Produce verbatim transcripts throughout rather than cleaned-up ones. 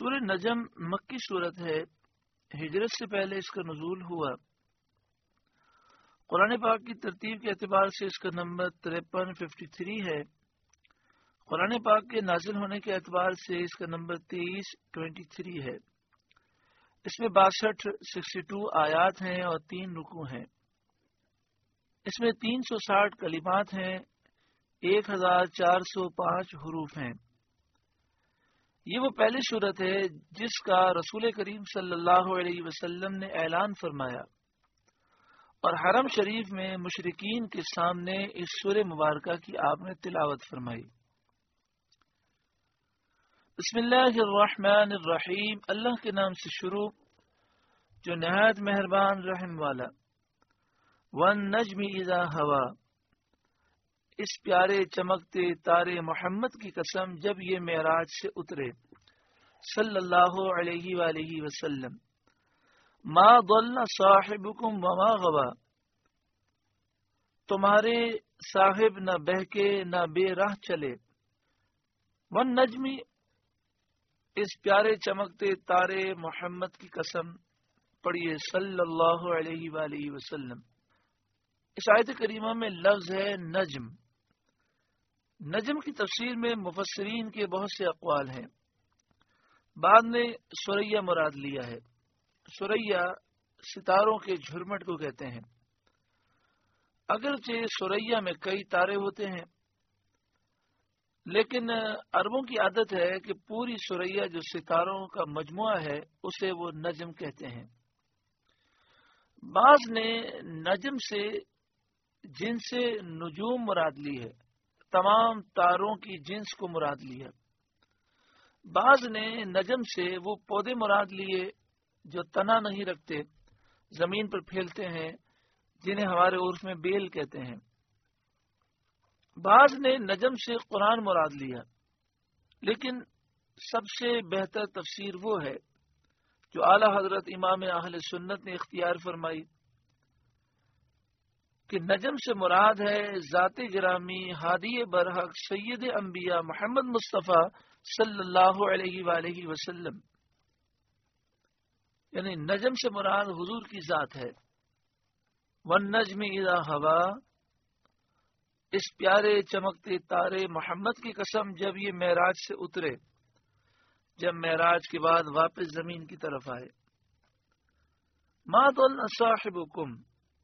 سورہ نجم مکی صورت ہے، ہجرت سے پہلے اس کا نزول ہوا۔ قرآن پاک کی ترتیب کے اعتبار سے اس کا نمبر تریپن ففٹی تھری ہے۔ قرآن پاک کے نازل ہونے کے اعتبار سے اس کا نمبر تیئیس ٹوینٹی تھری ہے۔ اس میں باسٹھ سکسٹی ٹو آیات ہیں اور تین رکوع ہیں۔ اس میں تین سو ساٹھ کلمات ہیں، ایک ہزار چار سو پانچ حروف ہیں۔ یہ وہ پہلی صورت ہے جس کا رسول کریم صلی اللہ علیہ وسلم نے اعلان فرمایا اور حرم شریف میں مشرکین کے سامنے اس سورہ مبارکہ کی آپ نے تلاوت فرمائی۔ بسم اللہ الرحمن الرحیم، اللہ کے نام سے شروع جو نہایت مہربان رحم والا۔ والنجم اذا ہوا، اس پیارے چمکتے تارے محمد کی قسم جب یہ معراج سے اترے صلی اللہ علیہ وآلہ وسلم۔ ما ضل صاحبکم وما غوا، تمہارے صاحب نہ بہکے نہ بے راہ چلے۔ والنجم، اس پیارے چمکتے تارے محمد کی قسم، پڑھیے صلی اللہ علیہ وآلہ وسلم۔ اس آیت کریمہ میں لفظ ہے نجم۔ نجم کی تفسیر میں مفسرین کے بہت سے اقوال ہیں۔ بعد نے سریا مراد لیا ہے۔ سریا ستاروں کے جھرمٹ کو کہتے ہیں۔ اگرچہ سریا میں کئی تارے ہوتے ہیں، لیکن عربوں کی عادت ہے کہ پوری سریا جو ستاروں کا مجموعہ ہے اسے وہ نجم کہتے ہیں۔ بعض نے نجم سے جنس نجوم مراد لی ہے، تمام تاروں کی جنس کو مراد لیا۔ بعض نے نجم سے وہ پودے مراد لیے جو تنا نہیں رکھتے، زمین پر پھیلتے ہیں، جنہیں ہمارے عرف میں بیل کہتے ہیں۔ بعض نے نجم سے قرآن مراد لیا، لیکن سب سے بہتر تفسیر وہ ہے جو اعلی حضرت امام اہل سنت نے اختیار فرمائی کہ نجم سے مراد ہے ذات گرامی ہادی برحق سید انبیاء محمد مصطفیٰ صلی اللہ علیہ وآلہ وسلم، یعنی نجم سے مراد حضور کی ذات ہے۔ والنجم اذا ہوا، اس پیارے چمکتے تارے محمد کی قسم جب یہ معراج سے اترے، جب معراج کے بعد واپس زمین کی طرف آئے۔ ما ضل صاحبکم،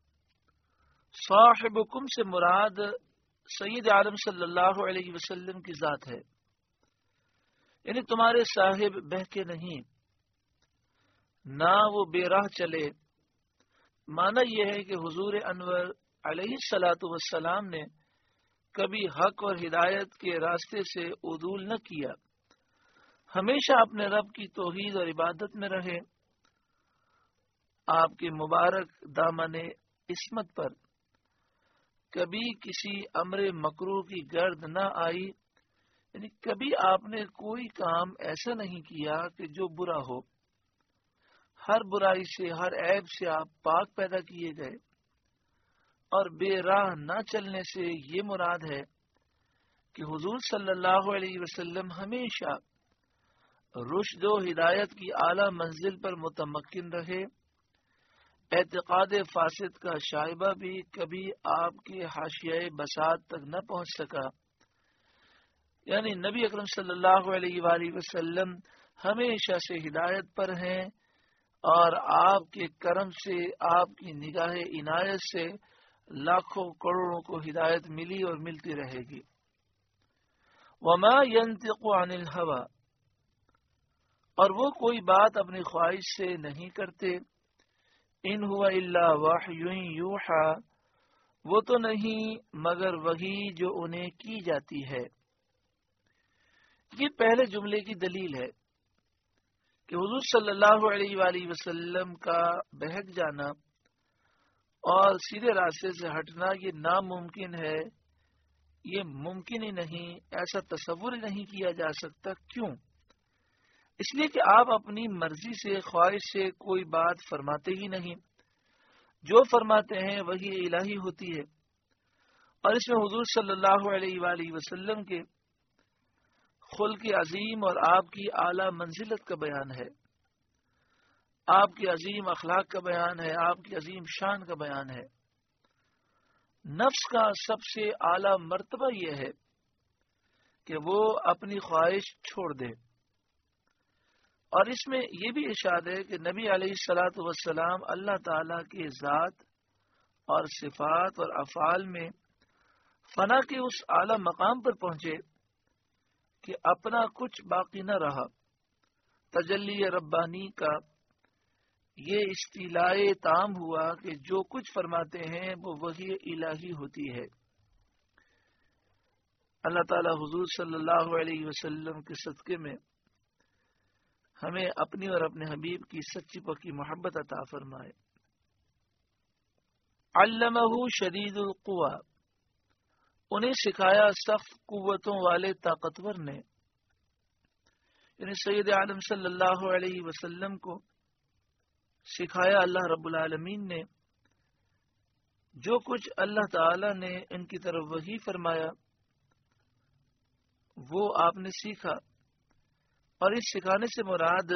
صاحبکم سے مراد سید عالم صلی اللہ علیہ وسلم کی ذات ہے، یعنی تمہارے صاحب بہکے نہیں، نہ وہ بے راہ چلے۔ معنی یہ ہے کہ حضور انور علیہ الصلاۃ والسلام نے کبھی حق اور ہدایت کے راستے سے عدول نہ کیا، ہمیشہ اپنے رب کی توحید اور عبادت میں رہے۔ آپ کے مبارک دامن عصمت پر کبھی کسی امر مکروہ کی گرد نہ آئی، یعنی کبھی آپ نے کوئی کام ایسا نہیں کیا کہ جو برا ہو۔ ہر برائی سے، ہر عیب سے آپ پاک پیدا کیے گئے، اور بے راہ نہ چلنے سے یہ مراد ہے کہ حضور صلی اللہ علیہ وسلم ہمیشہ رشد و ہدایت کی اعلی منزل پر متمکن رہے۔ اعتقاد فاسد کا شائبہ بھی کبھی آپ کے حاشیہ بساط تک نہ پہنچ سکا، یعنی نبی اکرم صلی اللہ علیہ وآلہ وسلم ہمیشہ سے ہدایت پر ہیں، اور آپ کے کرم سے، آپ کی نگاہ عنایت سے لاکھوں کروڑوں کو ہدایت ملی اور ملتی رہے گی۔ وما ينطق عن الهوى، اور وہ کوئی بات اپنی خواہش سے نہیں کرتے۔ ان هو الا وحی یوحى، وہ تو نہیں مگر وحی جو انہیں کی جاتی ہے۔ یہ پہلے جملے کی دلیل ہے کہ حضور صلی اللہ علیہ وآلہ وسلم کا بہک جانا اور سیدھے راستے سے ہٹنا یہ ناممکن ہے، یہ ممکن ہی نہیں، ایسا تصور ہی نہیں کیا جا سکتا۔ کیوں؟ اس لیے کہ آپ اپنی مرضی سے، خواہش سے کوئی بات فرماتے ہی نہیں، جو فرماتے ہیں وہی الہی ہوتی ہے، اور اس میں حضور صلی اللہ علیہ وآلہ وسلم کے خلق عظیم اور آپ کی اعلیٰ منزلت کا بیان ہے، آپ کی عظیم اخلاق کا بیان ہے، آپ کی عظیم شان کا بیان ہے۔ نفس کا سب سے اعلیٰ مرتبہ یہ ہے کہ وہ اپنی خواہش چھوڑ دے، اور اس میں یہ بھی ارشاد ہے کہ نبی علیہ الصلاۃ والسلام اللہ تعالی کی ذات اور صفات اور افعال میں فنا کے اس اعلی مقام پر پہنچے کہ اپنا کچھ باقی نہ رہا۔ تجلی ربانی کا یہ استیلائے تام ہوا کہ جو کچھ فرماتے ہیں وہ وحی الہی ہوتی ہے۔ اللہ تعالی حضور صلی اللہ علیہ وسلم کے صدقے میں ہمیں اپنی اور اپنے حبیب کی سچی پکی محبت عطا فرمائے۔ علمہ شدید القوی، انہیں سکھایا سخت قوتوں والے طاقتور نے، یعنی سید عالم صلی اللہ علیہ وسلم کو سکھایا اللہ رب العالمین نے۔ جو کچھ اللہ تعالی نے ان کی طرف وحی فرمایا وہ آپ نے سیکھا، اور اس سکھانے سے مراد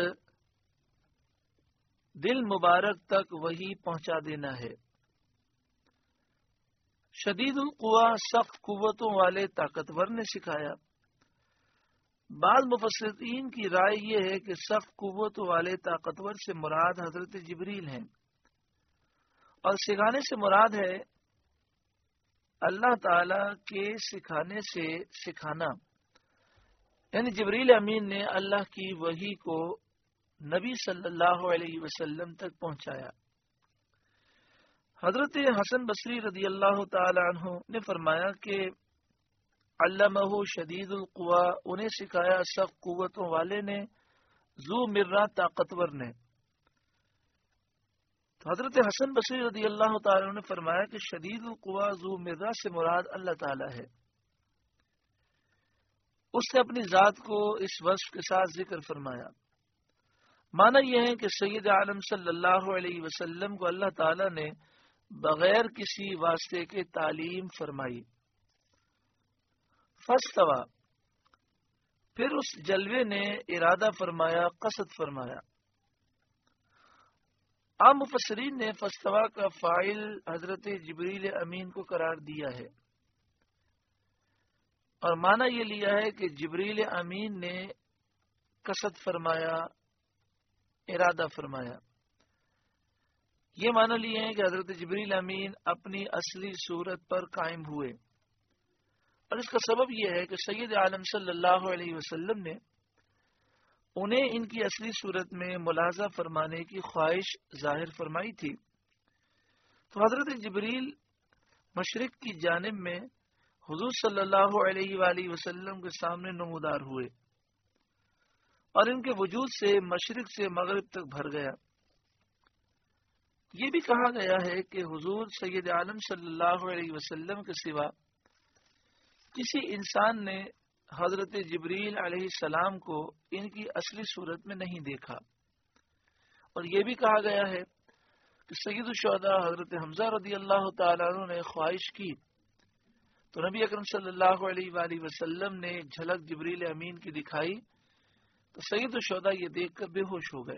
دل مبارک تک وحی پہنچا دینا ہے۔ شدید القوا سخت قوتوں والے طاقتور نے سکھایا۔ بعض مفسرین کی رائے یہ ہے کہ سخت قوتوں والے طاقتور سے مراد حضرت جبریل ہیں، اور سکھانے سے مراد ہے اللہ تعالی کے سکھانے سے سکھانا، یعنی جبریل امین نے اللہ کی وحی کو نبی صلی اللہ علیہ وسلم تک پہنچایا۔ حضرت حسن بصری رضی اللہ تعالی عنہ نے فرمایا کہ علمہ شدید القوا، انہیں سکھایا سخت قوتوں والے نے، ذو مرہ طاقتور نے۔ تو حضرت حسن بصری رضی اللہ تعالی عنہ نے فرمایا کہ شدید القوا ذو مرہ سے مراد اللہ تعالی ہے۔ اس نے اپنی ذات کو اس وصف کے ساتھ ذکر فرمایا۔ معنی یہ ہے کہ سید عالم صلی اللہ علیہ وسلم کو اللہ تعالی نے بغیر کسی واسطے کے تعلیم فرمائی۔ فاستوى، پھر اس جلوے نے ارادہ فرمایا، قصد فرمایا۔ عام مفسرین نے فاستوى کا فاعل حضرت جبریل امین کو قرار دیا ہے، اور معنی یہ لیا ہے کہ جبریل امین نے قصد فرمایا، ارادہ فرمایا۔ یہ معنی لیے ہیں کہ حضرت جبریل امین اپنی اصلی صورت پر قائم ہوئے، اور اس کا سبب یہ ہے کہ سید عالم صلی اللہ علیہ وسلم نے انہیں ان کی اصلی صورت میں ملاحظہ فرمانے کی خواہش ظاہر فرمائی تھی۔ تو حضرت جبریل مشرق کی جانب میں حضور صلی اللہ علیہ وآلہ وسلم کے سامنے نمودار ہوئے، اور ان کے وجود سے مشرق سے مغرب تک بھر گیا۔ یہ بھی کہا گیا ہے کہ حضور سید عالم صلی اللہ علیہ وسلم کے سوا کسی انسان نے حضرت جبریل علیہ السلام کو ان کی اصلی صورت میں نہیں دیکھا، اور یہ بھی کہا گیا ہے کہ سید الشہداء حضرت حمزہ رضی اللہ تعالیٰ عنہ نے خواہش کی تو نبی اکرم صلی اللہ علیہ وآلہ وسلم نے جھلک جبریل امین کی دکھائی تو سید الشہداء یہ دیکھ کر بے ہوش ہو گئے۔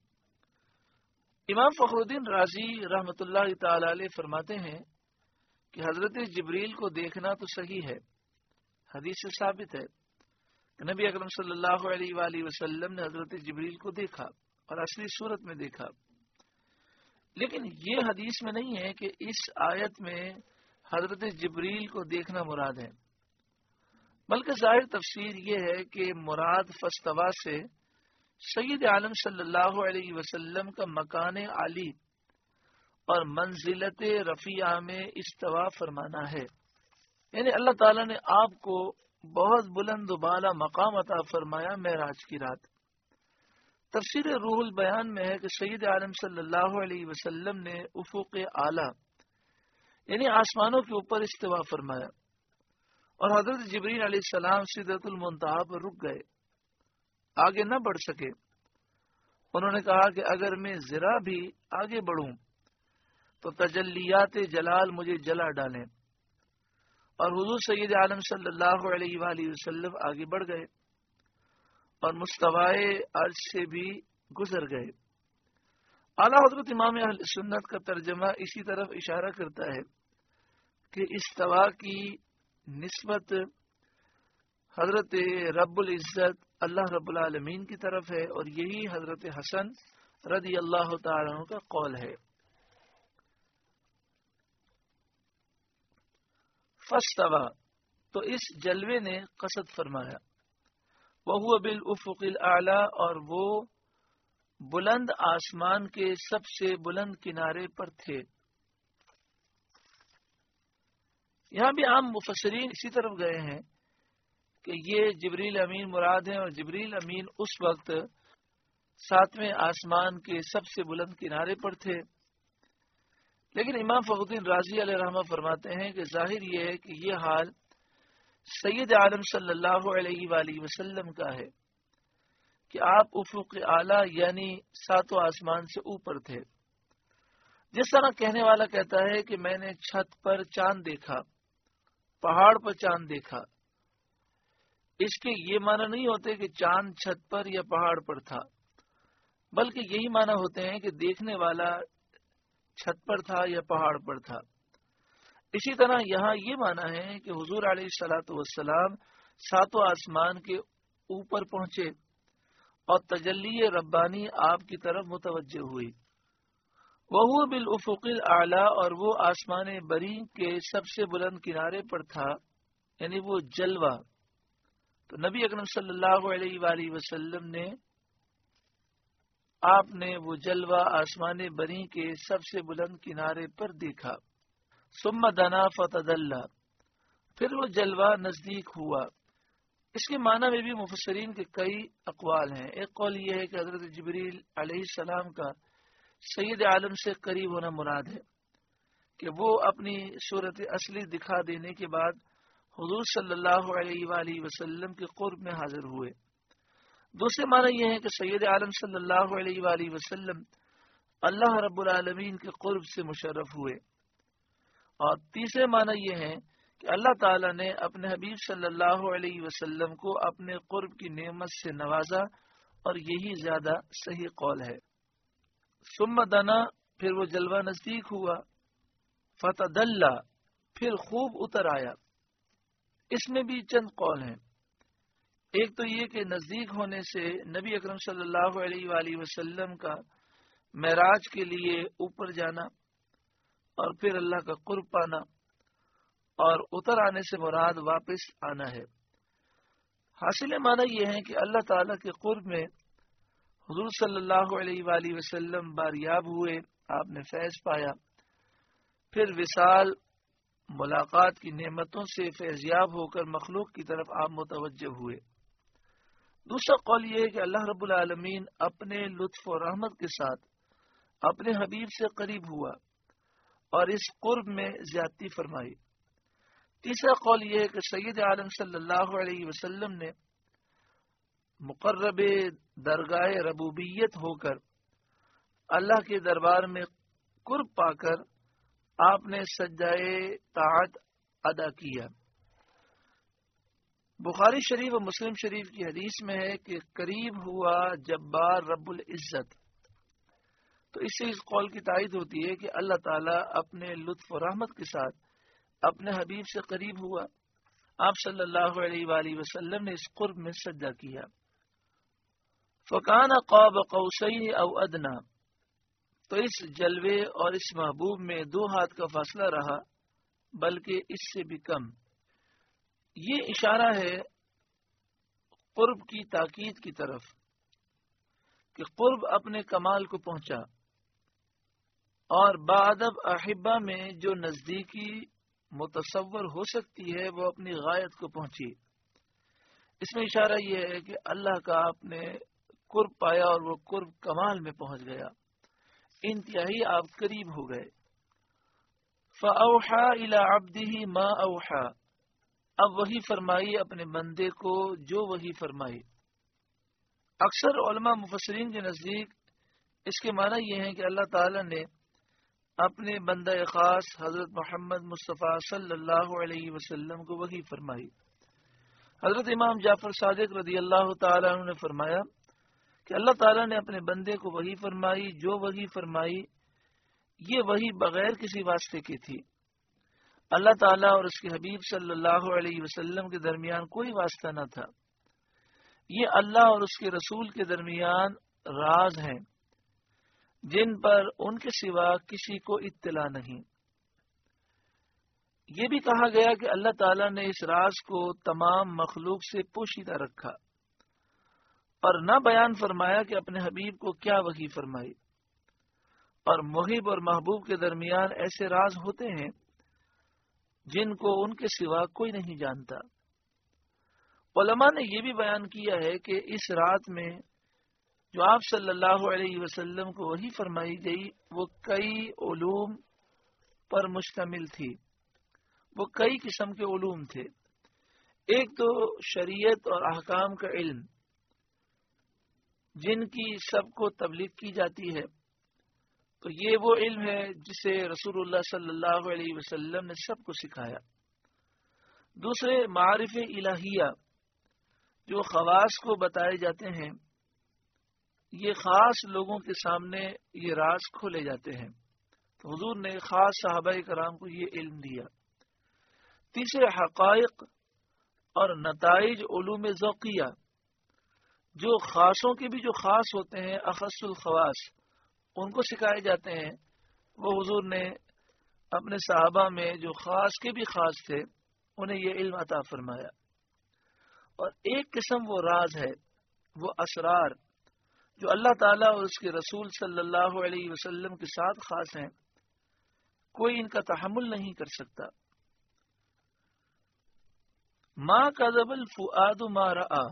امام فخر الدین رازی رحمۃ اللہ تعالی علیہ فرماتے ہیں کہ حضرت جبریل کو دیکھنا تو صحیح ہے، حدیث سے ثابت ہے کہ نبی اکرم صلی اللہ علیہ وآلہ وسلم نے حضرت جبریل کو دیکھا اور اصلی صورت میں دیکھا، لیکن یہ حدیث میں نہیں ہے کہ اس آیت میں حضرت جبریل کو دیکھنا مراد ہے، بلکہ ظاہر تفسیر یہ ہے کہ مراد فاستوى سے سید عالم صلی اللہ علیہ وسلم کا مکان عالی اور منزلت رفیعہ میں استوا فرمانا ہے، یعنی اللہ تعالیٰ نے آپ کو بہت بلند و بالا مقام عطا فرمایا معراج کی رات۔ تفسیر روح البیان میں ہے کہ سید عالم صلی اللہ علیہ وسلم نے افق اعلیٰ یعنی آسمانوں کے اوپر استوا فرمایا، اور حضرت جبریل علیہ السلام سدرۃ المنتہا پر رک گئے، آگے نہ بڑھ سکے۔ انہوں نے کہا کہ اگر میں ذرا بھی آگے بڑھوں تو تجلیات جلال مجھے جلا ڈالیں، اور حضور سید عالم صلی اللہ علیہ وآلہ وسلم آگے بڑھ گئے۔ اور مستوائے عرش سے بھی گزر گئے۔ اعلیٰ حضرت امام اہل سنت کا ترجمہ اسی طرف اشارہ کرتا ہے کہ استوا کی نسبت حضرت رب العزت اللہ رب العالمین کی طرف ہے، اور یہی حضرت حسن رضی اللہ تعالیٰ عنہ کا قول ہے۔ فاستوى، تو اس جلوے نے قصد فرمایا، وهو بالافق الاعلی، اور وہ بلند آسمان کے سب سے بلند کنارے پر تھے۔ یہاں بھی عام مفسرین اسی طرف گئے ہیں کہ یہ جبریل امین مراد ہیں، اور جبریل امین اس وقت ساتویں آسمان کے سب سے بلند کنارے پر تھے۔ لیکن امام فخر الدین رازی علیہ رحمہ فرماتے ہیں کہ ظاہر یہ ہے کہ یہ حال سید عالم صلی اللہ علیہ وآلہ وسلم کا ہے کہ آپ افق اعلیٰ یعنی ساتوں آسمان سے اوپر تھے۔ جس طرح کہنے والا کہتا ہے کہ میں نے چھت پر چاند دیکھا، پہاڑ پر چاند دیکھا، اس کے یہ معنی نہیں ہوتے کہ چاند چھت پر یا پہاڑ پر تھا، بلکہ یہی معنی ہوتے ہیں کہ دیکھنے والا چھت پر تھا یا پہاڑ پر تھا۔ اسی طرح یہاں یہ معنی ہے کہ حضور علیہ الصلوۃ والسلام ساتوں آسمان کے اوپر پہنچے اور تجلی ربانی آپ کی طرف متوجہ ہوئی۔ وہو بالافق الاعلی، اور وہ آسمان بری کے سب سے بلند کنارے پر تھا، یعنی وہ جلوہ۔ تو نبی اکرم صلی اللہ علیہ وآلہ وسلم نے آپ نے وہ جلوہ آسمان بری کے سب سے بلند کنارے پر دیکھا۔ ثم دنا فتدلی، پھر وہ جلوہ نزدیک ہوا۔ اس کے معنی میں بھی مفسرین کے کئی اقوال ہیں۔ ایک قول یہ ہے کہ حضرت جبریل علیہ السلام کا سید عالم سے قریب ہونا مراد ہے، کہ وہ اپنی صورت اصلی دکھا دینے کے بعد حضور صلی اللہ علیہ وآلہ وسلم کے قرب میں حاضر ہوئے۔ دوسرے معنی یہ ہے کہ سید عالم صلی اللہ علیہ وآلہ وسلم اللہ رب العالمین کے قرب سے مشرف ہوئے۔ اور تیسرے معنی یہ ہے کہ اللہ تعالیٰ نے اپنے حبیب صلی اللہ علیہ وسلم کو اپنے قرب کی نعمت سے نوازا، اور یہی زیادہ صحیح قول ہے۔ ثم دنا، پھر وہ جلوہ نزدیک ہوا، فتدلی، پھر خوب اتر آیا۔ اس میں بھی چند قول ہیں۔ ایک تو یہ کہ نزدیک ہونے سے نبی اکرم صلی اللہ علیہ وآلہ وسلم کا معراج کے لیے اوپر جانا اور پھر اللہ کا قرب پانا، اور اتر آنے سے مراد واپس آنا ہے۔ حاصل معنی یہ ہے کہ اللہ تعالیٰ کے قرب میں حضور صلی اللہ علیہ وآلہ وسلم باریاب ہوئے، آپ نے فیض پایا، پھر وصال ملاقات کی نعمتوں سے فیضیاب ہو کر مخلوق کی طرف آپ متوجہ ہوئے۔ دوسرا قول یہ ہے کہ اللہ رب العالمین اپنے لطف و رحمت کے ساتھ اپنے حبیب سے قریب ہوا اور اس قرب میں زیادتی فرمائی۔ تیسرا قول یہ ہے کہ سید عالم صلی اللہ علیہ وسلم نے مقرب درگاہ ربوبیت ہو کر اللہ کے دربار میں قرب پا کر آپ نے سجدہ طاعت ادا کیا۔ بخاری شریف و مسلم شریف کی حدیث میں ہے کہ قریب ہوا جبار رب العزت۔ تو اس سے اس قول کی تائید ہوتی ہے کہ اللہ تعالیٰ اپنے لطف و رحمت کے ساتھ اپنے حبیب سے قریب ہوا۔ آپ صلی اللہ علیہ وآلہ وسلم نے اس قرب میں سجدہ کیا۔ فکان قاب قوسین او ادنا، تو اس جلوے اور اس محبوب میں دو ہاتھ کا فاصلہ رہا، بلکہ اس سے بھی کم۔ یہ اشارہ ہے قرب کی تاکید کی طرف کہ قرب اپنے کمال کو پہنچا، اور باادب احبہ میں جو نزدیکی متصور ہو سکتی ہے وہ اپنی غایت کو پہنچی۔ اس میں اشارہ یہ ہے کہ اللہ کا آپ نے قرب پایا اور وہ قرب کمال میں پہنچ گیا، انتہائی آپ قریب ہو گئے۔ فَأَوْحَى إِلَىٰ عَبْدِهِ مَا أَوْحَى، اب وہی فرمائی اپنے بندے کو جو وہی فرمائی۔ اکثر علماء مفسرین کے نزدیک اس کے معنی یہ ہے کہ اللہ تعالی نے اپنے بندہ خاص حضرت محمد مصطفیٰ صلی اللہ علیہ وسلم کو وحی فرمائی۔ حضرت امام جعفر صادق رضی اللہ تعالیٰ عنہ نے فرمایا کہ اللہ تعالیٰ نے اپنے بندے کو وحی فرمائی، جو وحی فرمائی یہ وحی بغیر کسی واسطے کی تھی۔ اللہ تعالیٰ اور اس کے حبیب صلی اللہ علیہ وسلم کے درمیان کوئی واسطہ نہ تھا، یہ اللہ اور اس کے رسول کے درمیان راز ہیں جن پر ان کے سوا کسی کو اطلاع نہیں۔ یہ بھی کہا گیا کہ اللہ تعالیٰ نے اس راز کو تمام مخلوق سے پوشیدہ رکھا اور نہ بیان فرمایا کہ اپنے حبیب کو کیا وحی فرمائی، اور محب اور محبوب کے درمیان ایسے راز ہوتے ہیں جن کو ان کے سوا کوئی نہیں جانتا۔ علماء نے یہ بھی بیان کیا ہے کہ اس رات میں جو آپ صلی اللہ علیہ وسلم کو وحی فرمائی گئی وہ کئی علوم پر مشتمل تھی، وہ کئی قسم کے علوم تھے۔ ایک تو شریعت اور احکام کا علم جن کی سب کو تبلیغ کی جاتی ہے، تو یہ وہ علم ہے جسے رسول اللہ صلی اللہ علیہ وسلم نے سب کو سکھایا۔ دوسرے معارف الہیہ جو خواص کو بتائے جاتے ہیں، یہ خاص لوگوں کے سامنے یہ راز کھولے جاتے ہیں، تو حضور نے خاص صحابہ کرام کو یہ علم دیا۔ تیسرے حقائق اور نتائج علوم ذوقیہ جو خاصوں کے بھی جو خاص ہوتے ہیں، اخص الخواص، ان کو سکھائے جاتے ہیں، وہ حضور نے اپنے صحابہ میں جو خاص کے بھی خاص تھے انہیں یہ علم عطا فرمایا۔ اور ایک قسم وہ راز ہے، وہ اسرار جو اللہ تعالیٰ اور اس کے رسول صلی اللہ علیہ وسلم کے ساتھ خاص ہیں، کوئی ان کا تحمل نہیں کر سکتا۔ ما کذب الفؤاد ما رأى،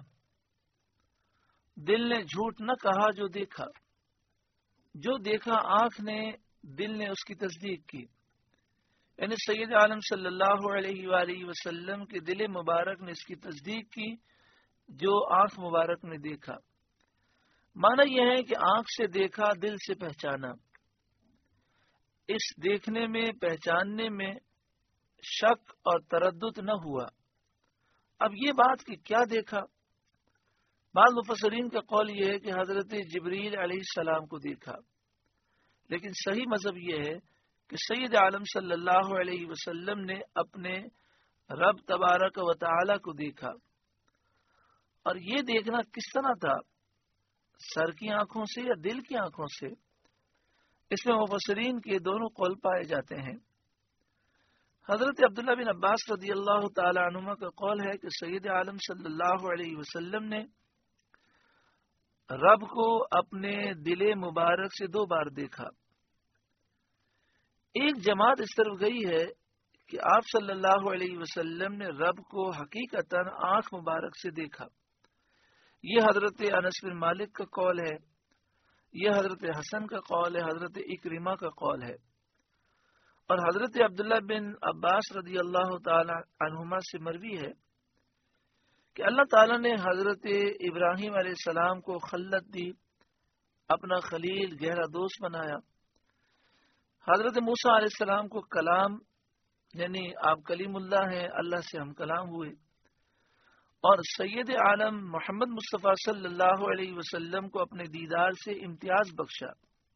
دل نے جھوٹ نہ کہا جو دیکھا، جو دیکھا آنکھ نے دل نے اس کی تصدیق کی، یعنی سید عالم صلی اللہ علیہ وآلہ وسلم کے دل مبارک نے اس کی تصدیق کی جو آنکھ مبارک نے دیکھا۔ معنی یہ ہے کہ آنکھ سے دیکھا، دل سے پہچانا، اس دیکھنے میں پہچاننے میں شک اور تردد نہ ہوا۔ اب یہ بات کہ کیا دیکھا، بعض مفسرین کا قول یہ ہے کہ حضرت جبریل علیہ السلام کو دیکھا، لیکن صحیح مذہب یہ ہے کہ سید عالم صلی اللہ علیہ وسلم نے اپنے رب تبارک و تعالی کو دیکھا۔ اور یہ دیکھنا کس طرح تھا، سر کی آنکھوں سے یا دل کی آنکھوں سے؟ اس میں مفسرین کے دونوں قول پائے جاتے ہیں۔ حضرت عبداللہ بن عباس رضی اللہ تعالی عنہما کا قول ہے کہ سید عالم صلی اللہ علیہ وسلم نے رب کو اپنے دل مبارک سے دو بار دیکھا۔ ایک جماعت اس طرف گئی ہے کہ آپ صلی اللہ علیہ وسلم نے رب کو حقیقتاً آنکھ مبارک سے دیکھا، یہ حضرت انس بن مالک کا قول ہے، یہ حضرت حسن کا قول ہے، حضرت اکرمہ کا قول ہے، اور حضرت عبداللہ بن عباس رضی اللہ تعالی عنہما سے مروی ہے کہ اللہ تعالیٰ نے حضرت ابراہیم علیہ السلام کو خلت دی، اپنا خلیل گہرا دوست بنایا۔ حضرت موسیٰ علیہ السلام کو کلام، یعنی آپ کلیم اللہ ہیں، اللہ سے ہم کلام ہوئے، اور سید عالم محمد مصطفیٰ صلی اللہ علیہ وسلم کو اپنے دیدار سے امتیاز بخشا۔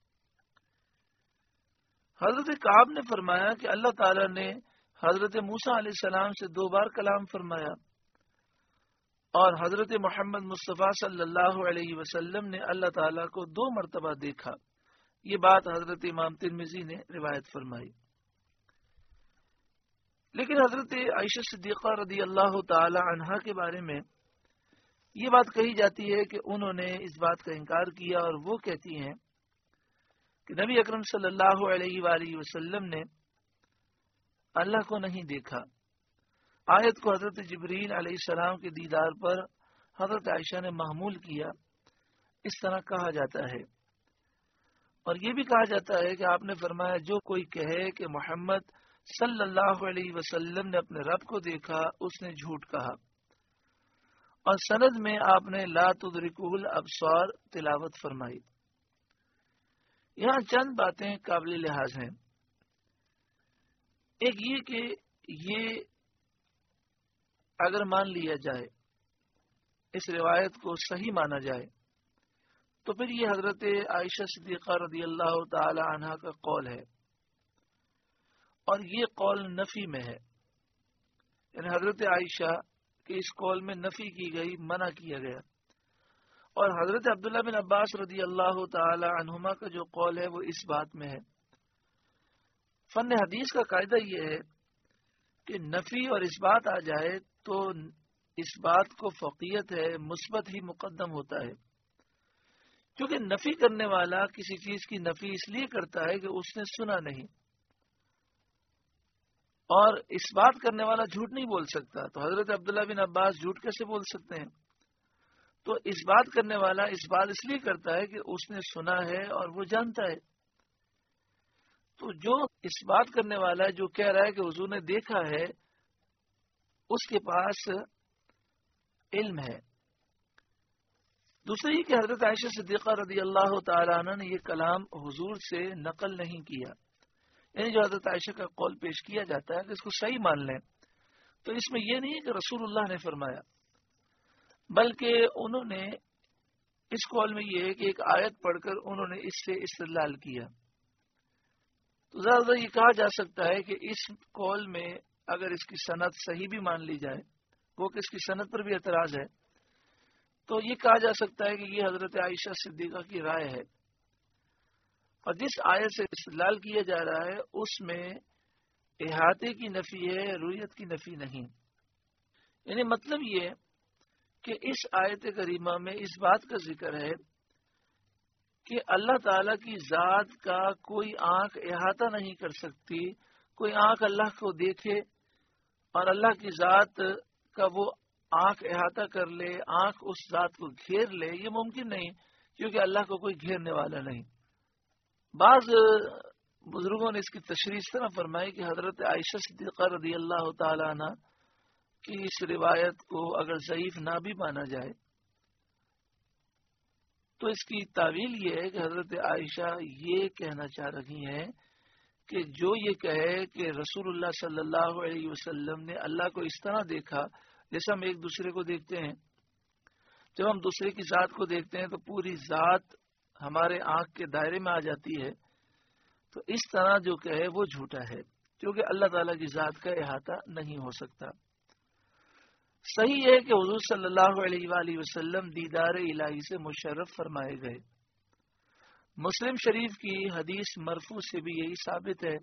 حضرت کعب نے فرمایا کہ اللہ تعالیٰ نے حضرت موسیٰ علیہ السلام سے دو بار کلام فرمایا، اور حضرت محمد مصطفیٰ صلی اللہ علیہ وسلم نے اللہ تعالیٰ کو دو مرتبہ دیکھا۔ یہ بات حضرت امام ترمذی نے روایت فرمائی۔ لیکن حضرت عائشہ صدیقہ رضی اللہ تعالی عنہا کے بارے میں یہ بات کہی جاتی ہے کہ انہوں نے اس بات کا انکار کیا، اور وہ کہتی ہیں کہ نبی اکرم صلی اللہ علیہ وآلہ وسلم نے اللہ کو نہیں دیکھا۔ آیت کو حضرت جبریل علیہ السلام کے دیدار پر حضرت عائشہ نے محمول کیا، اس طرح کہا جاتا ہے۔ اور یہ بھی کہا جاتا ہے کہ آپ نے فرمایا جو کوئی کہے کہ محمد صلی اللہ علیہ وسلم نے اپنے رب کو دیکھا، اس نے جھوٹ کہا۔ اور سند میں آپ نے لا تدرکہ الابصار تلاوت فرمائی۔ یہاں چند باتیں قابل لحاظ ہیں۔ ایک یہ کہ یہ اگر مان لیا جائے اس روایت کو صحیح مانا جائے تو پھر یہ حضرت عائشہ صدیقہ رضی اللہ تعالی عنہا کا قول ہے، اور یہ قول نفی میں ہے، یعنی حضرت عائشہ کے اس قول میں نفی کی گئی، منع کیا گیا، اور حضرت عبداللہ بن عباس رضی اللہ تعالی عنہما کا جو قول ہے وہ اس بات میں ہے۔ فن حدیث کا قاعدہ یہ ہے کہ نفی اور اس بات آ جائے تو اس بات کو فوقیت ہے، مثبت ہی مقدم ہوتا ہے، کیونکہ نفی کرنے والا کسی چیز کی نفی اس لیے کرتا ہے کہ اس نے سنا نہیں، اور اس بات کرنے والا جھوٹ نہیں بول سکتا، تو حضرت عبداللہ بن عباس جھوٹ کیسے بول سکتے ہیں؟ تو اس بات کرنے والا اس بات اس لیے کرتا ہے کہ اس نے سنا ہے اور وہ جانتا ہے۔ تو جو اس بات کرنے والا ہے، جو کہہ رہا ہے کہ حضور نے دیکھا ہے، اس کے پاس علم ہے۔ دوسرا یہ کہ حضرت عائشہ صدیقہ رضی اللہ تعالی عنہ نے یہ کلام حضور سے نقل نہیں کیا، یعنی جو حضرت عائشہ کا قول پیش کیا جاتا ہے کہ اس کو صحیح مان لیں، تو اس میں یہ نہیں کہ رسول اللہ نے فرمایا، بلکہ انہوں نے اس قول میں یہ ہے کہ ایک آیت پڑھ کر انہوں نے اس سے استدلال کیا۔ تو زیادہ یہ کہا جا سکتا ہے کہ اس قول میں اگر اس کی سند صحیح بھی مان لی جائے، وہ کہ اس کی سند پر بھی اعتراض ہے، تو یہ کہا جا سکتا ہے کہ یہ حضرت عائشہ صدیقہ کی رائے ہے، اور جس آیت سے استدلال کیا جا رہا ہے اس میں احاطے کی نفی ہے، رویت کی نفی نہیں۔ یعنی مطلب یہ کہ اس آیت کریمہ میں اس بات کا ذکر ہے کہ اللہ تعالی کی ذات کا کوئی آنکھ احاطہ نہیں کر سکتی، کوئی آنکھ اللہ کو دیکھے اور اللہ کی ذات کا وہ آنکھ احاطہ کر لے، آنکھ اس ذات کو گھیر لے، یہ ممکن نہیں، کیونکہ اللہ کو کوئی گھیرنے والا نہیں۔ بعض بزرگوں نے اس کی تشریح اس طرح فرمائی کہ حضرت عائشہ صدیقہ رضی اللہ تعالی عنہ کی اس روایت کو اگر ضعیف نہ بھی مانا جائے تو اس کی تعویل یہ ہے کہ حضرت عائشہ یہ کہنا چاہ رہی ہیں کہ جو یہ کہے کہ رسول اللہ صلی اللہ علیہ وسلم نے اللہ کو اس طرح دیکھا جیسے ہم ایک دوسرے کو دیکھتے ہیں، جب ہم دوسرے کی ذات کو دیکھتے ہیں تو پوری ذات ہمارے آنکھ کے دائرے میں آ جاتی ہے، تو اس طرح جو کہے وہ جھوٹا ہے، کیونکہ اللہ تعالیٰ کی ذات کا احاطہ نہیں ہو سکتا۔ صحیح ہے کہ حضور صلی اللہ علیہ وآلہ وسلم دیدار الہی سے مشرف فرمائے گئے۔ مسلم شریف کی حدیث مرفوع سے بھی یہی ثابت ہے،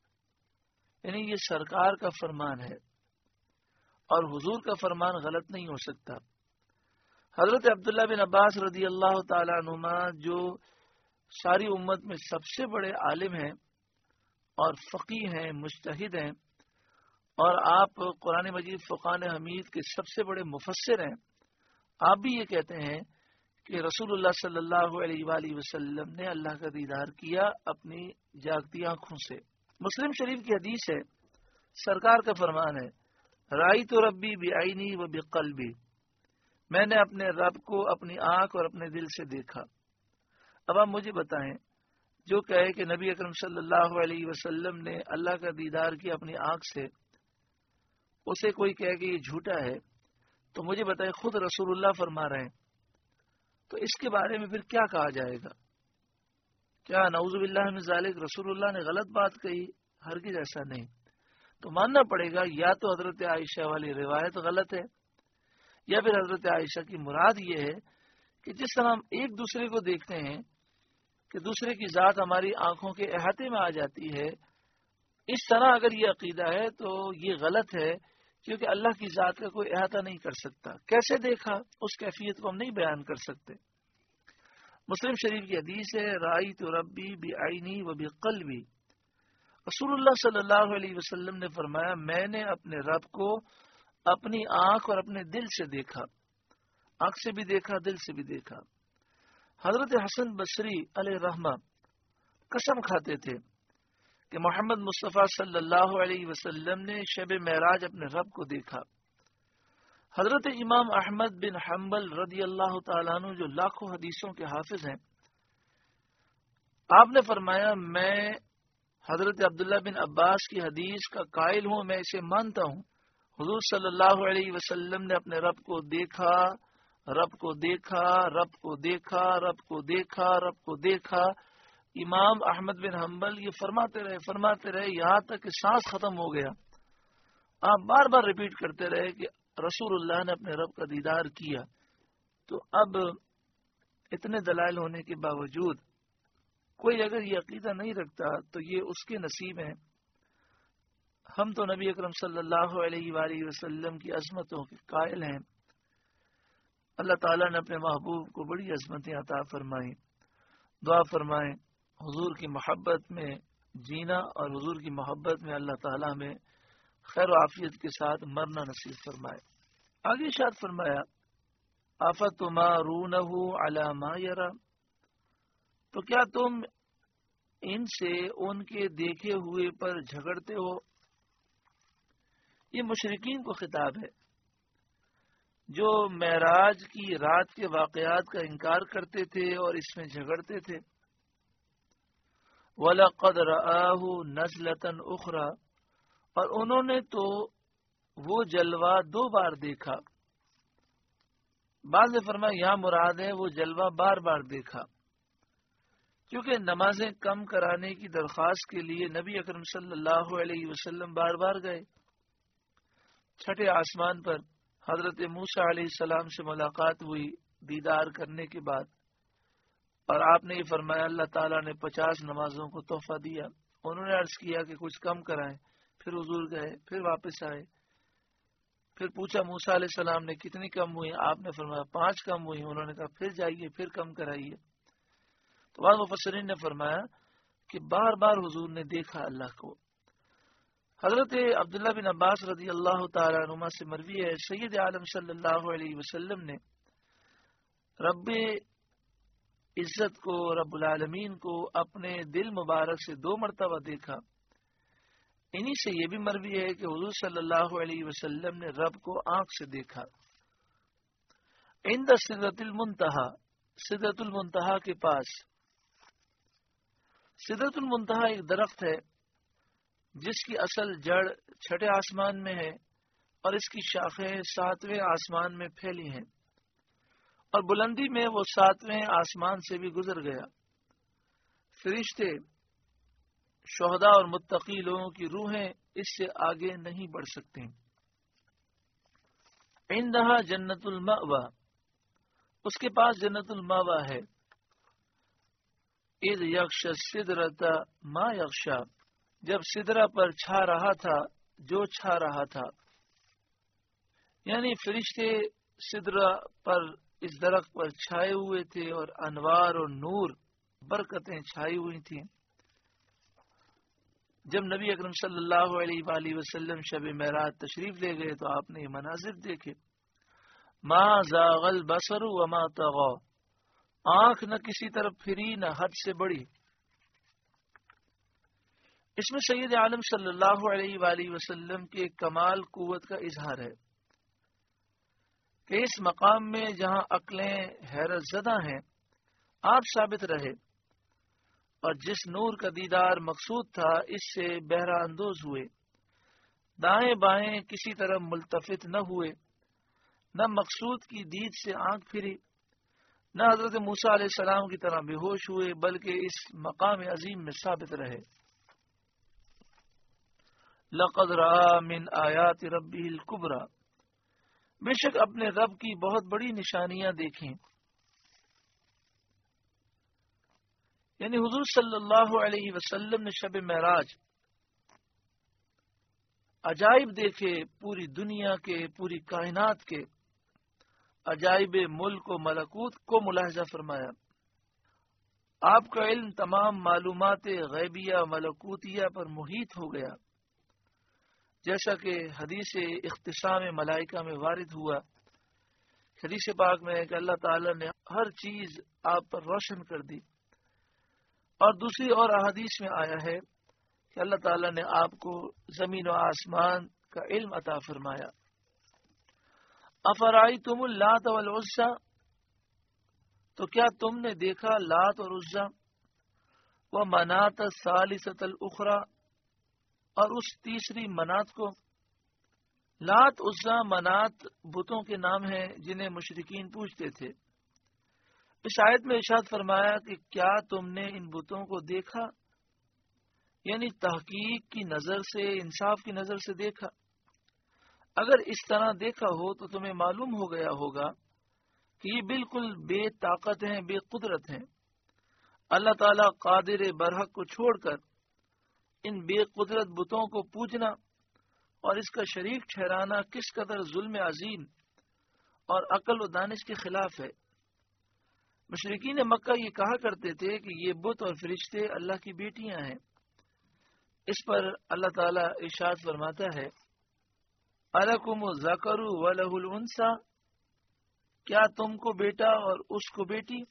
یعنی یہ سرکار کا فرمان ہے اور حضور کا فرمان غلط نہیں ہو سکتا۔ حضرت عبداللہ بن عباس رضی اللہ تعالی عنہما جو ساری امت میں سب سے بڑے عالم ہیں اور فقیہ ہیں، مجتہد ہیں، اور آپ قرآن مجید فقان حمید کے سب سے بڑے مفسر ہیں، آپ بھی یہ کہتے ہیں کہ رسول اللہ صلی اللہ علیہ وآلہ وسلم نے اللہ کا دیدار کیا اپنی جاگتی آنکھوں سے۔ مسلم شریف کی حدیث ہے، سرکار کا فرمان ہے، رأیت ربی بعینی و بقلبی، میں نے اپنے رب کو اپنی آنکھ اور اپنے دل سے دیکھا۔ اب آپ مجھے بتائیں، جو کہے کہ نبی اکرم صلی اللہ علیہ وسلم نے اللہ کا دیدار کیا اپنی آنکھ سے، اسے کوئی کہے کہ یہ جھوٹا ہے، تو مجھے بتائیں خود رسول اللہ فرما رہے ہیں، تو اس کے بارے میں پھر کیا کہا جائے گا؟ کیا نعوذ باللہ من ذالک رسول اللہ نے غلط بات کہی؟ ہرگز ایسا نہیں۔ تو ماننا پڑے گا یا تو حضرت عائشہ والی روایت غلط ہے، یا پھر حضرت عائشہ کی مراد یہ ہے کہ جس طرح ہم ایک دوسرے کو دیکھتے ہیں کہ دوسرے کی ذات ہماری آنکھوں کے احاطے میں آ جاتی ہے، اس طرح اگر یہ عقیدہ ہے تو یہ غلط ہے، کیونکہ اللہ کی ذات کا کوئی احاطہ نہیں کر سکتا۔ کیسے دیکھا اس کیفیت کو ہم نہیں بیان کر سکتے۔ مسلم شریف کی حدیث ہے، رأیت ربی بعینی و بقلبی، رسول اللہ صلی اللہ علیہ وسلم نے فرمایا میں نے اپنے رب کو اپنی آنکھ اور اپنے دل سے دیکھا، آنکھ سے بھی دیکھا، دل سے بھی دیکھا۔ حضرت حسن بصری علیہ رحمہ قسم کھاتے تھے کہ محمد مصطفیٰ صلی اللہ علیہ وسلم نے شب معراج اپنے رب کو دیکھا۔ حضرت امام احمد بن حنبل رضی اللہ تعالیٰ عنہ جو لاکھوں حدیثوں کے حافظ ہیں، آپ نے فرمایا میں حضرت عبداللہ بن عباس کی حدیث کا قائل ہوں، میں اسے مانتا ہوں، حضور صلی اللہ علیہ وسلم نے اپنے رب کو دیکھا رب کو دیکھا رب کو دیکھا رب کو دیکھا رب کو دیکھا. امام احمد بن حنبل یہ فرماتے رہے فرماتے رہے یہاں تک کہ سانس ختم ہو گیا. آپ بار بار ریپیٹ کرتے رہے کہ رسول اللہ نے اپنے رب کا دیدار کیا. تو اب اتنے دلائل ہونے کے باوجود کوئی اگر یہ عقیدہ نہیں رکھتا تو یہ اس کے نصیب ہیں. ہم تو نبی اکرم صلی اللہ علیہ وآلہ وسلم کی عظمتوں کے قائل ہیں. اللہ تعالیٰ نے اپنے محبوب کو بڑی عظمتیں عطا فرمائیں. دعا فرمائیں حضور کی محبت میں جینا اور حضور کی محبت میں اللہ تعالیٰ میں خیر و عافیت کے ساتھ مرنا نصیب فرمائے. آگے ارشاد فرمایا افتمارونہ علی ما یری، تو کیا تم ان سے ان کے دیکھے ہوئے پر جھگڑتے ہو. یہ مشرکین کو خطاب ہے جو معراج کی رات کے واقعات کا انکار کرتے تھے اور اس میں جھگڑتے تھے. وَلَقَدْ رَآهُ نَزْلَةً أُخْرَى، اور انہوں نے تو وہ جلوہ دو بار دیکھا. بعض نے فرمایا یہاں مراد ہے وہ جلوہ بار بار دیکھا، کیونکہ نمازیں کم کرانے کی درخواست کے لیے نبی اکرم صلی اللہ علیہ وسلم بار بار گئے. چھٹے آسمان پر حضرت موسیٰ علیہ السلام سے ملاقات ہوئی دیدار کرنے کے بعد، اور آپ نے یہ فرمایا اللہ تعالیٰ نے پچاس نمازوں کو تحفہ دیا. انہوں نے عرض کیا کہ کچھ کم کرائیں، پھر حضور گئے، پھر واپس آئے، پھر پوچھا موسیٰ علیہ السلام نے کتنی کم ہوئی، آپ نے فرمایا پانچ کم ہوئی. انہوں نے کہا پھر جائیے پھر کم کرائیے. تو بعض مفسرین نے فرمایا کہ بار بار حضور نے دیکھا اللہ کو. حضرت عبداللہ بن عباس رضی اللہ تعالیٰ عنہما سے مروی ہے سید عالم صلی اللہ علیہ وسلم نے رب عزت کو رب العالمین کو اپنے دل مبارک سے دو مرتبہ دیکھا. انہی سے یہ بھی مروی ہے کہ حضور صلی اللہ علیہ وسلم نے رب کو آنکھ سے دیکھا. عند سدرۃ المنتہا، سدرۃ المنتہا کے پاس. سدرۃ المنتہا ایک درخت ہے جس کی اصل جڑ چھٹے آسمان میں ہے اور اس کی شاخیں ساتویں آسمان میں پھیلی ہیں، اور بلندی میں وہ ساتویں آسمان سے بھی گزر گیا. فرشتے، شہداء اور متقی لوگوں کی روحیں اس سے آگے نہیں بڑھ سکتے. عندہا جنت المأوى، اس کے پاس جنت المأوى ہے. اذ یغشی السدرۃ ما یغشی، جب سدرہ پر چھا رہا تھا جو چھا رہا تھا. یعنی فرشتے سدرہ پر اس درخت پر چھائے ہوئے تھے اور انوار اور نور برکتیں چھائی ہوئی تھیں. جب نبی اکرم صلی اللہ علیہ وآلہ وسلم شب معراج تشریف لے گئے تو آپ نے یہ مناظر دیکھے. ما زاغ البصر وما طغى، آنکھ نہ کسی طرف پھری نہ حد سے بڑی. اس میں سید عالم صلی اللہ علیہ وآلہ وسلم کے کمال قوت کا اظہار ہے کہ اس مقام میں جہاں عقلیں حیرت زدہ ہیں آپ ثابت رہے، اور جس نور کا دیدار مقصود تھا اس سے بہرہ اندوز ہوئے. دائیں بائیں کسی طرف ملتفت نہ ہوئے، نہ مقصود کی دید سے آنکھ پھری، نہ حضرت موسیٰ علیہ السلام کی طرح بے ہوش ہوئے، بلکہ اس مقام عظیم میں ثابت رہے. لقد رأى من آیات ربه الکبریٰ، بے شک اپنے رب کی بہت بڑی نشانیاں دیکھیں. یعنی حضور صلی اللہ علیہ وسلم نے شب معراج عجائب دیکھے، پوری دنیا کے، پوری کائنات کے عجائب ملک و ملکوت کو ملاحظہ فرمایا. آپ کا علم تمام معلومات غیبیہ ملکوتیہ پر محیط ہو گیا، جیسا کہ حدیث اختصام ملائکہ میں وارد ہوا. حدیث پاک میں ہے کہ اللہ تعالی نے ہر چیز آپ پر روشن کر دی، اور دوسری اور احادیث میں آیا ہے کہ اللہ تعالی نے آپ کو زمین و آسمان کا علم عطا فرمایا. افرائیتم اللات والعزی، تو کیا تم نے دیکھا لات اور عزی، و منات الثالثۃ الاخری، اور اس تیسری منات کو. لات عزا منات بتوں کے نام ہیں جنہیں مشرکین پوجتے تھے۔ اس آیت میں ارشاد فرمایا کہ کیا تم نے ان بتوں کو دیکھا، یعنی تحقیق کی نظر سے، انصاف کی نظر سے دیکھا۔ اگر اس طرح دیکھا ہو تو تمہیں معلوم ہو گیا ہوگا کہ یہ بالکل بے طاقت ہیں، بے قدرت ہیں۔ اللہ تعالیٰ قادر برحق کو چھوڑ کر ان بے قدرت بتوں کو پوجنا اور اس کا شریک ٹھہرانا کس قدر ظلم عظیم اور عقل و دانش کے خلاف ہے۔ مشرکین مکہ یہ کہا کرتے تھے کہ یہ بت اور فرشتے اللہ کی بیٹیاں ہیں۔ اس پر اللہ تعالیٰ ارشاد فرماتا ہے، الکم الذکر ولہ الانثی، کیا تم کو بیٹا اور اس کو بیٹی؟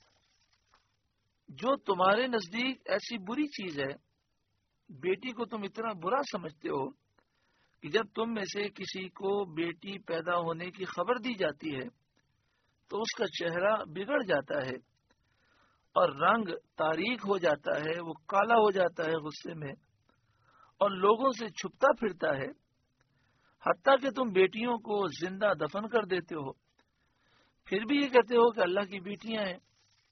جو تمہارے نزدیک ایسی بری چیز ہے، بیٹی کو تم اتنا برا سمجھتے ہو کہ جب تم میں سے کسی کو بیٹی پیدا ہونے کی خبر دی جاتی ہے تو اس کا چہرہ بگڑ جاتا ہے اور رنگ تاریک ہو جاتا ہے، وہ کالا ہو جاتا ہے غصے میں اور لوگوں سے چھپتا پھرتا ہے، حتیٰ کہ تم بیٹیوں کو زندہ دفن کر دیتے ہو، پھر بھی یہ کہتے ہو کہ اللہ کی بیٹیاں ہیں۔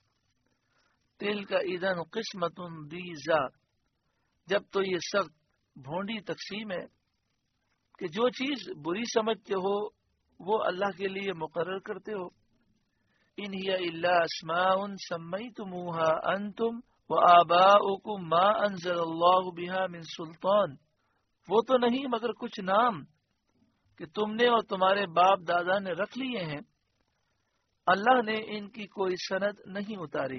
تل کا اذن قسمت ضیزا، جب تو یہ سخت بھونڈی تقسیم ہے کہ جو چیز بری سمجھتے ہو وہ اللہ کے لیے مقرر کرتے ہو۔ ان ہی الا اسماء سمیتموها انتم وآباؤکم ما انزل اللہ بها من سلطان، وہ تو نہیں مگر کچھ نام کہ تم نے اور تمہارے باپ دادا نے رکھ لیے ہیں، اللہ نے ان کی کوئی سند نہیں اتاری۔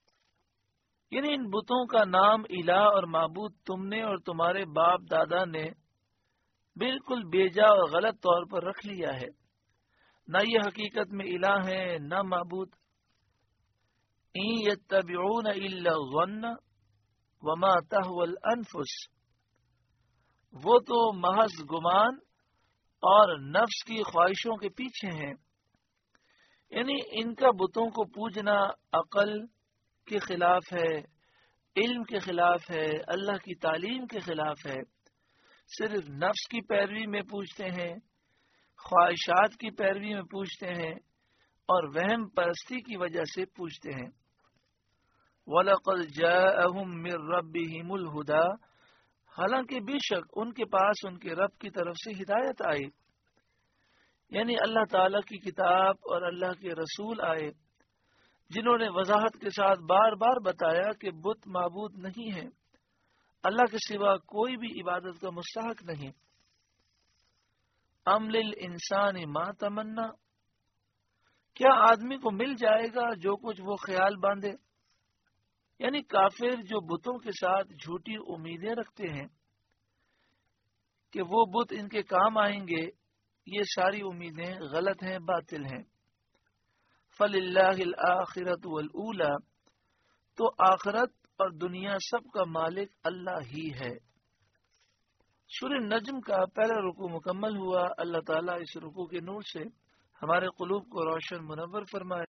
یعنی ان بتوں کا نام الہ اور معبود تم نے اور تمہارے باپ دادا نے بالکل بیجا اور غلط طور پر رکھ لیا ہے، نہ یہ حقیقت میں الہ ہیں نہ معبود۔ ان یتبعون الا الظن وما تهوى الانفس، وہ تو محض گمان اور نفس کی خواہشوں کے پیچھے ہیں۔ یعنی ان کا بتوں کو پوجنا عقل کے خلاف ہے، علم کے خلاف ہے، اللہ کی تعلیم کے خلاف ہے۔ صرف نفس کی پیروی میں پوجتے ہیں، خواہشات کی پیروی میں پوجتے ہیں اور وہم پرستی کی وجہ سے پوجتے ہیں۔ وَلَقَدْ جَاءَهُم مِّن رَّبِّهِمُ الْهُدَىٰ، حالانکہ بے شک ان کے پاس ان کے رب کی طرف سے ہدایت آئی، یعنی اللہ تعالی کی کتاب اور اللہ کے رسول آئے جنہوں نے وضاحت کے ساتھ بار بار بتایا کہ بت معبود نہیں ہے، اللہ کے سوا کوئی بھی عبادت کا مستحق نہیں۔ ام للانسان ما تمنا، کیا آدمی کو مل جائے گا جو کچھ وہ خیال باندھے؟ یعنی کافر جو بتوں کے ساتھ جھوٹی امیدیں رکھتے ہیں کہ وہ بت ان کے کام آئیں گے، یہ ساری امیدیں غلط ہیں، باطل ہیں۔ فَلِلَّهِ الْآخِرَةُ وَالْأُولَىٰ، تو آخرت اور دنیا سب کا مالک اللہ ہی ہے۔ سورہ نجم کا پہلا رکوع مکمل ہوا۔ اللہ تعالیٰ اس رکوع کے نور سے ہمارے قلوب کو روشن منور فرمائے۔